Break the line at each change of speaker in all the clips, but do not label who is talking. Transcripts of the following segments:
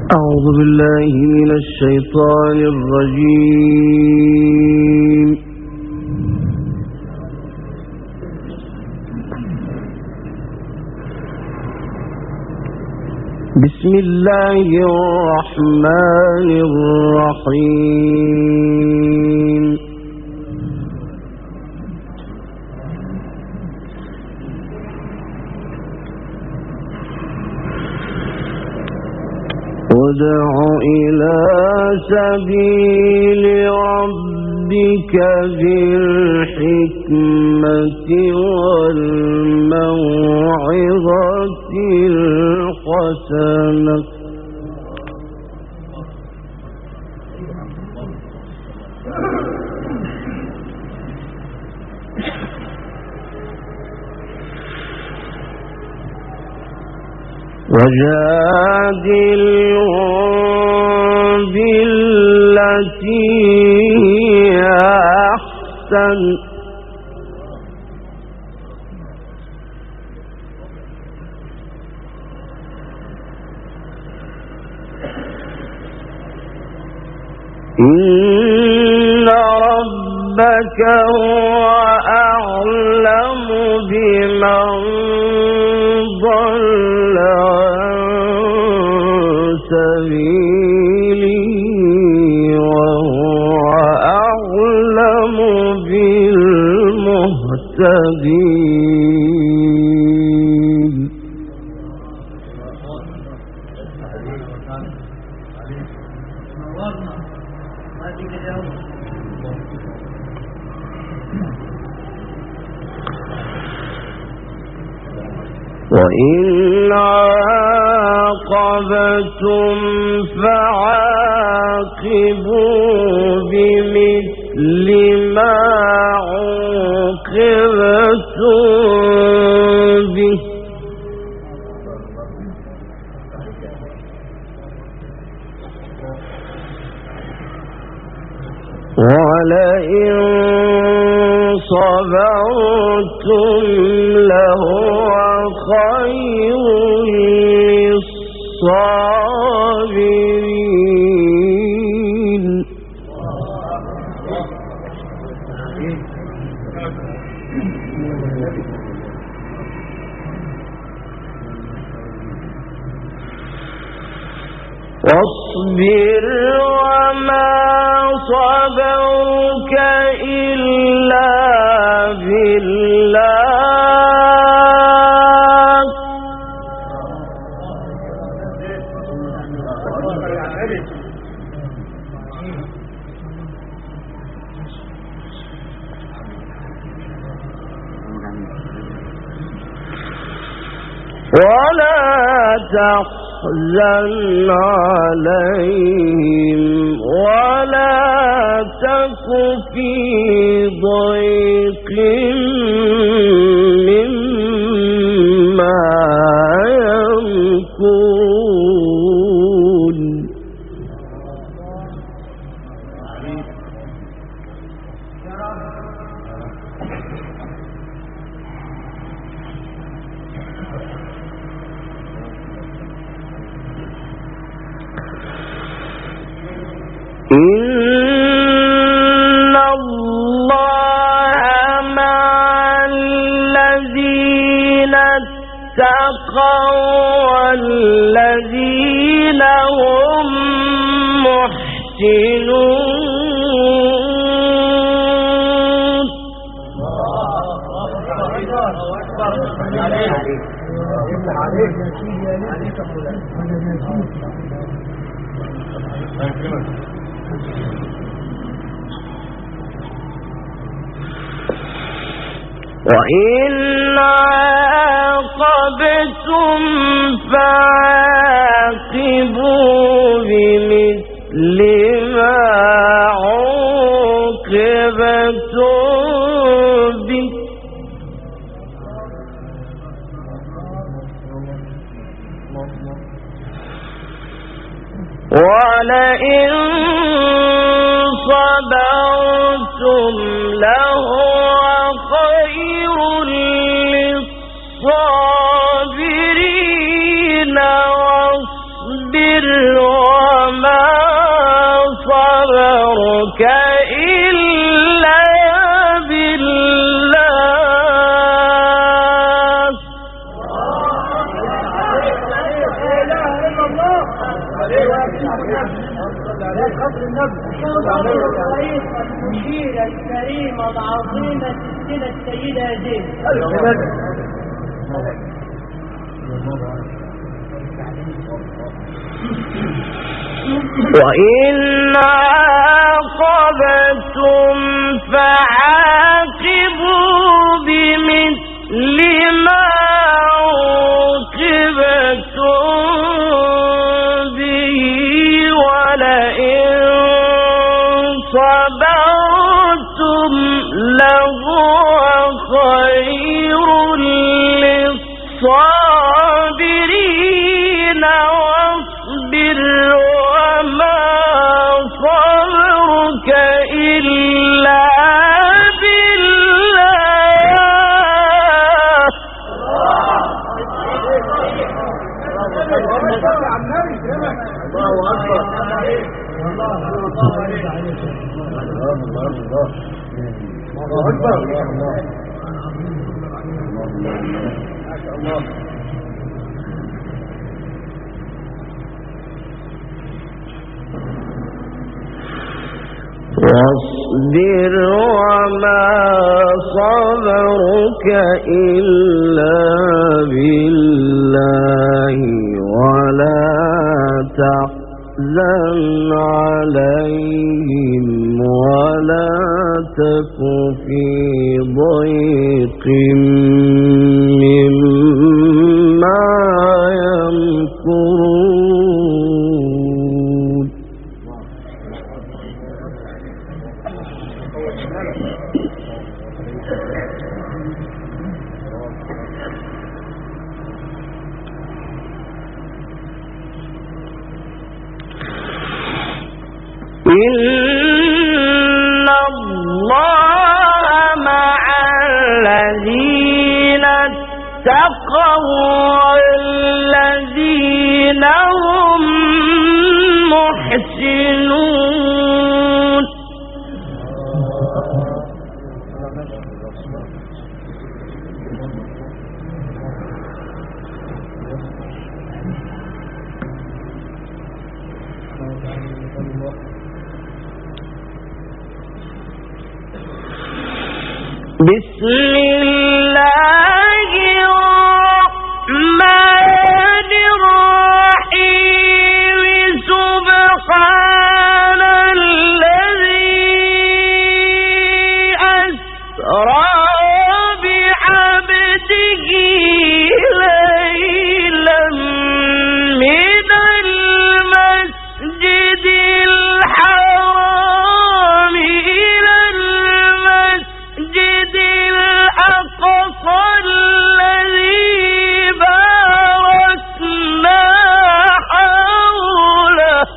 أعوذ بالله من الشيطان الرجيم. بسم الله الرحمن الرحيم. ادع إلى سبيل ربك بالحكمة والموعظة الحسنة وجادلهم بالتي هي أحسن إن ربك هو أعلم بمن ضل عن سبيله وهو أعلم بالمهتدين. وإن عاقبتم فعاقبوا بمثل ما عوقبتم به ولئن صبرتم لهو خير للصابرين. واصبر وما صبرك إلا بالله ولا تحزن عليهم ولا تك في ضيق مما يمكرون. إن الله مع الذين اتقوا والذين هم محسنون. وإن عاقبتم فعاقبوا بمثل ما عوقبتم به ولئن صبرتم لهو خير للصابرين واصبر
المشير الكريم العظيم السلسلة السيدة زين.
وإن عاقبتم فعاقبوا بمثل ما عوقبتم به ولئن صبرتم لهو خير للصابرين واصبر وما صبرك إلا واصبر وما صبرك إلا بالله ولا تحزن عليهم ولا تك في ضيق مما يمكرون. إن الله مع الذين اتقوا والذين هم محسنون. بسم الله الرحمن الرحيم. سبحان الذي أسرى بعبده ليلا من المسجد الحرام إلى المسجد الأقصى الذي باركنا حوله.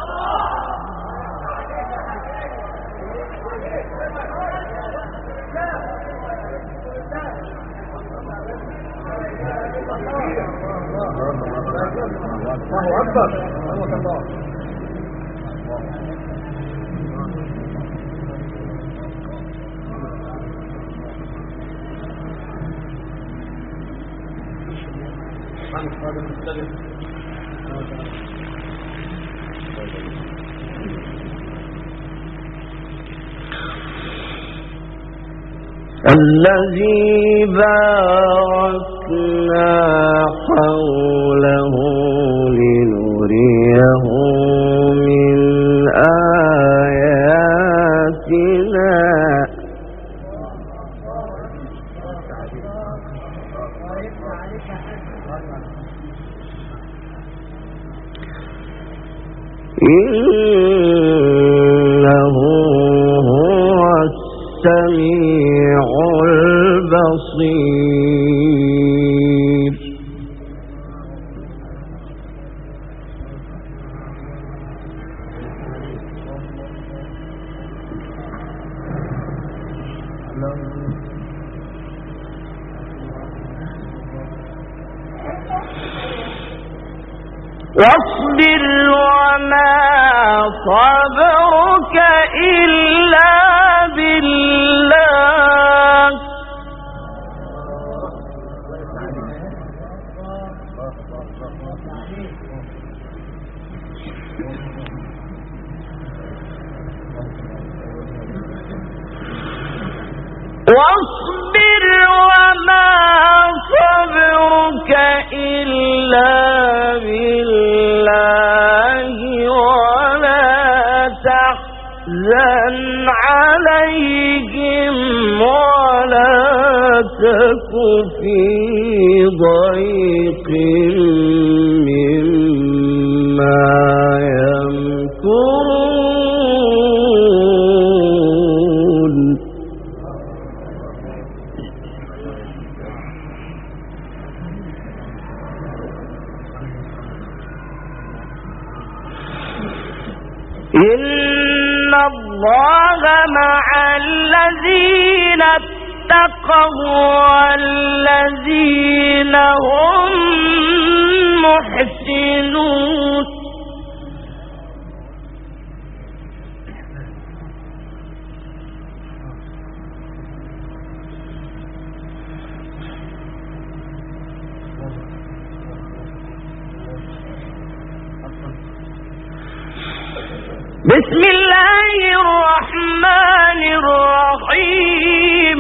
الله أكبر. الذي باركنا حوله لنريه من آياتنا. إنه هو السميع البصير. واصبر وما صبرك إلا بالله تك في ضيق مما يمكرون إن الله مع الذين اتقوا والذين هم محسنون بسم الله الرحمن الرحيم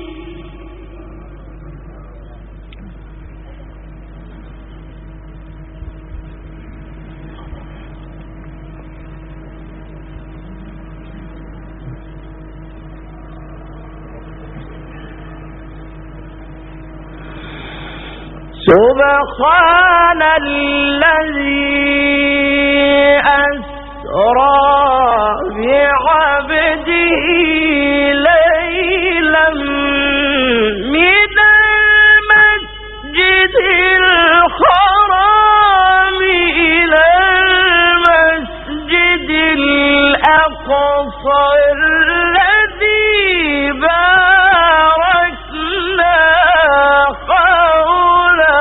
سبحان الذي أسرى بعبده ليلا من المسجد الحرام إلى المسجد الأقصى الذي باركنا حوله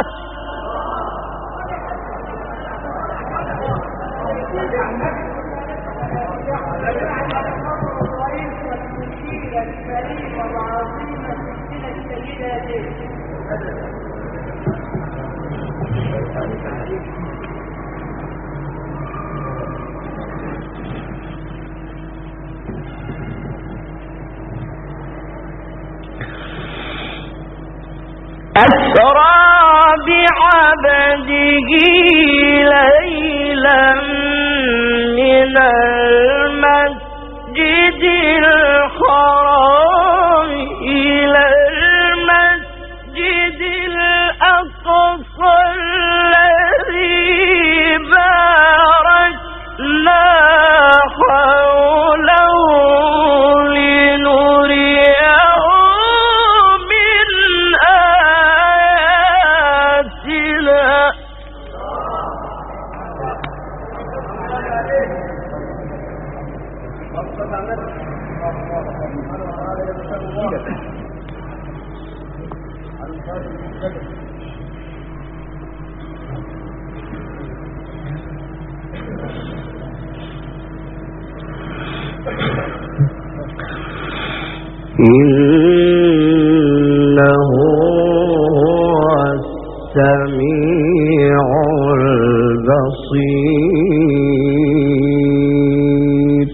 أسرى بعبده ليلا من المسجد الحرام إلى المسجد الأقصى الذي باركنا حوله لنريه من آياتنا إنه هو السميع البصير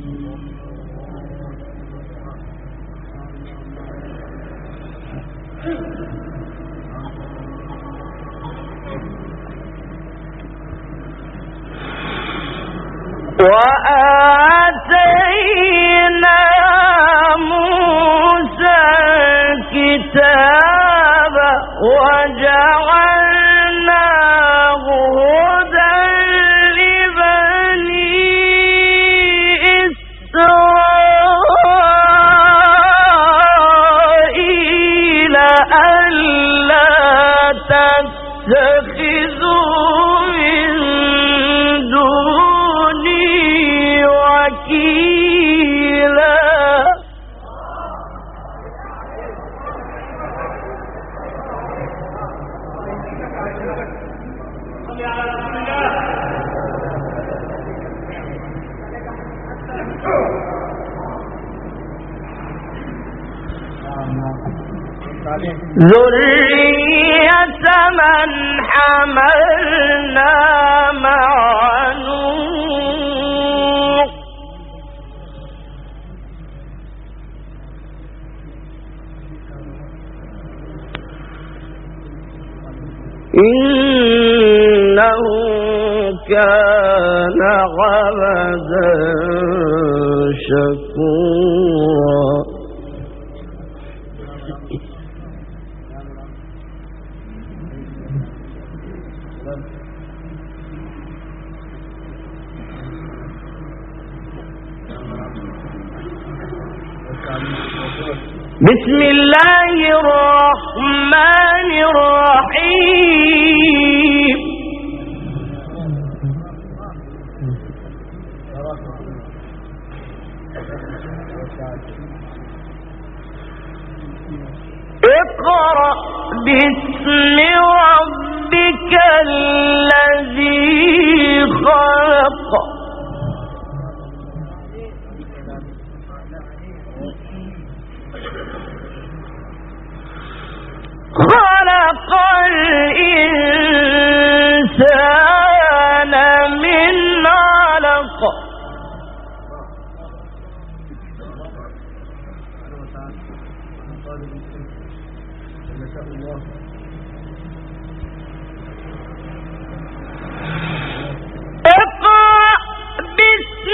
وآتينا موسى الكتاب وجعلناه هدى لبني إسرائيل ألا تتخذوا من دوني وكيلا ذرية من حملنا مع نوح إنه كان عبدا شكورا بسم الله الرحمن الرحيم اقرأ باسم ربك الذي خلق خلق الإنسان من علق اقرأ باسم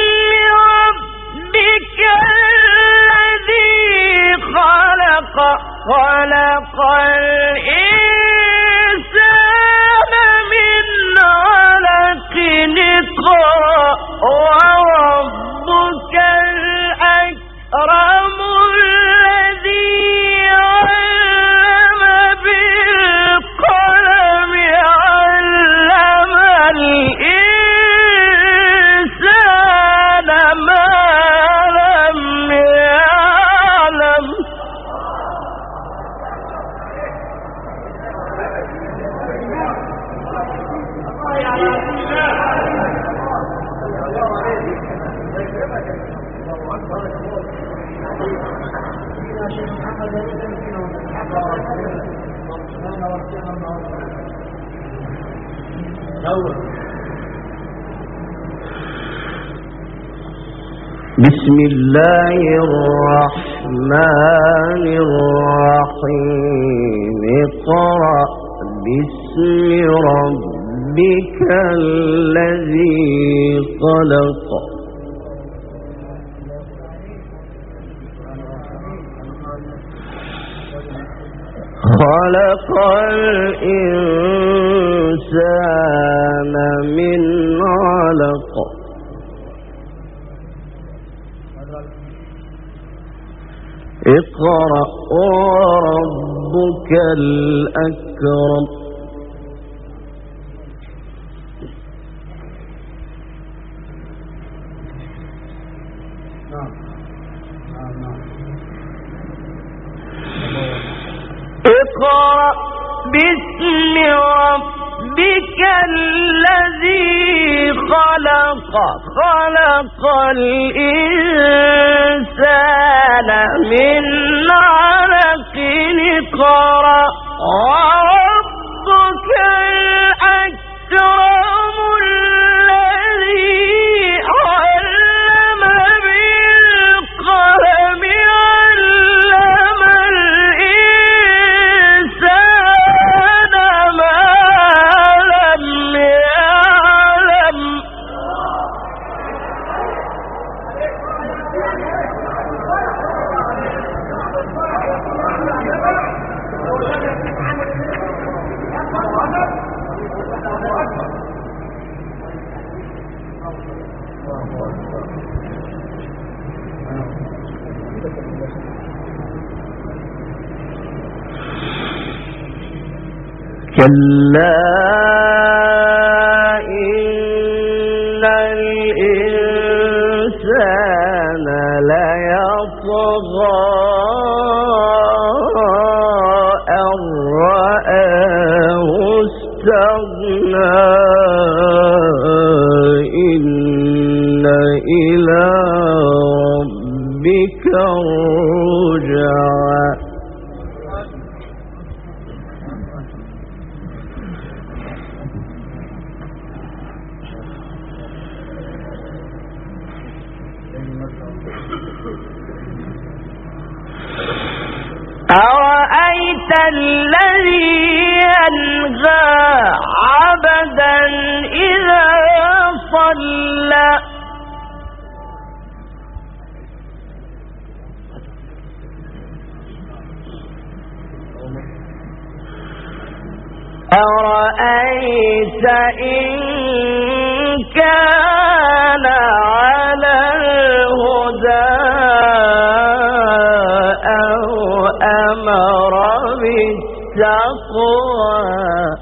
ربك الذي خلق خلق الإنسان من علق اقرأ وربك الأكرم الذي علم بالقلم علم الإنسان ما لم يعلم بسم الله الرحمن الرحيم اقرأ باسم ربك الذي خلق خلق الإنسان من علق اقرأ وربك الأكرم اقرأ باسم ربك الذي خلق خلق الإنسان من علق اقرأ وربك الأكرم الذي علم بالقلم علم الإنسان ما لم يعلم كلا إن الإنسان ليطغى أن رآه استغنى إن إلى ربك الرجعى أرأيت الذي ينهى عبدا إذا صلى أرأيت إن كان على الهدى أو بالتقوى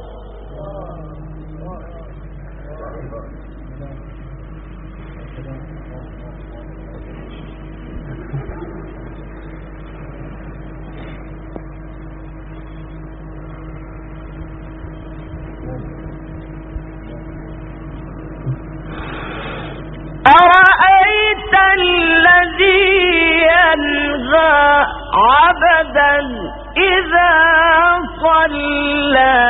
أرأيت الذي ينهى عبدا إذا صلى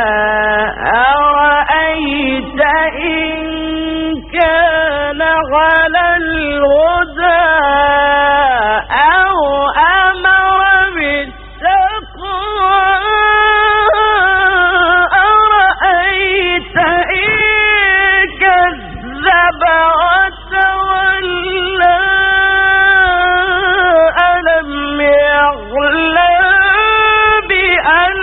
أرأيت إن كان على الهدى أو أمر بالتقوى أرأيت إن كذب وتولى ألم يعلم بأن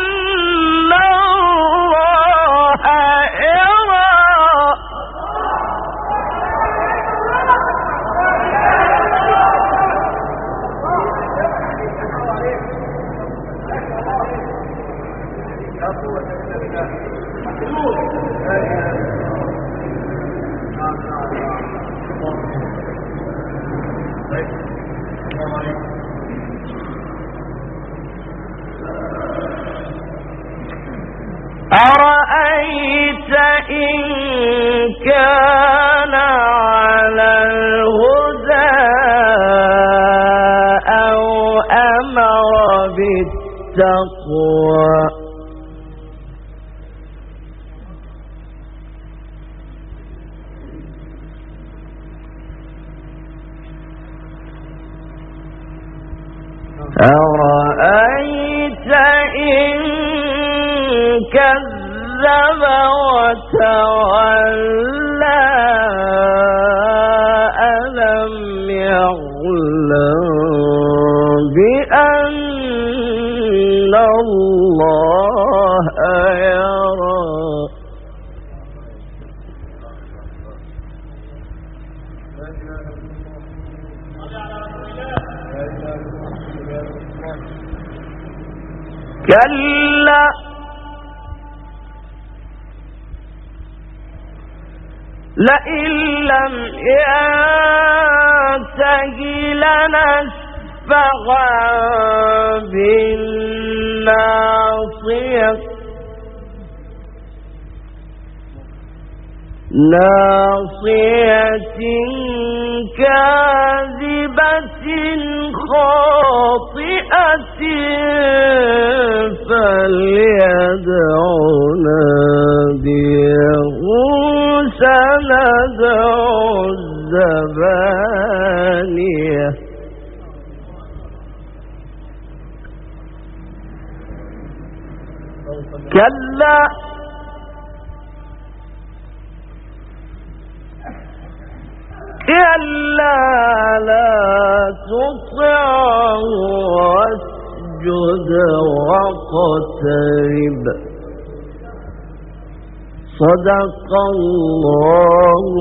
الله يرى أرأيت إن كان على الهدى أو أمر بالتقوى أرأيت إن كذب وتولى ألم يعلم بأن الله يرى كلا لئن لم ينته لنسفعا بالناصية ناصية كاذبة خاطئة فليدع ناديه سندع الزبانية كلا كلا لا تطعه واسجد واقترب صدق الله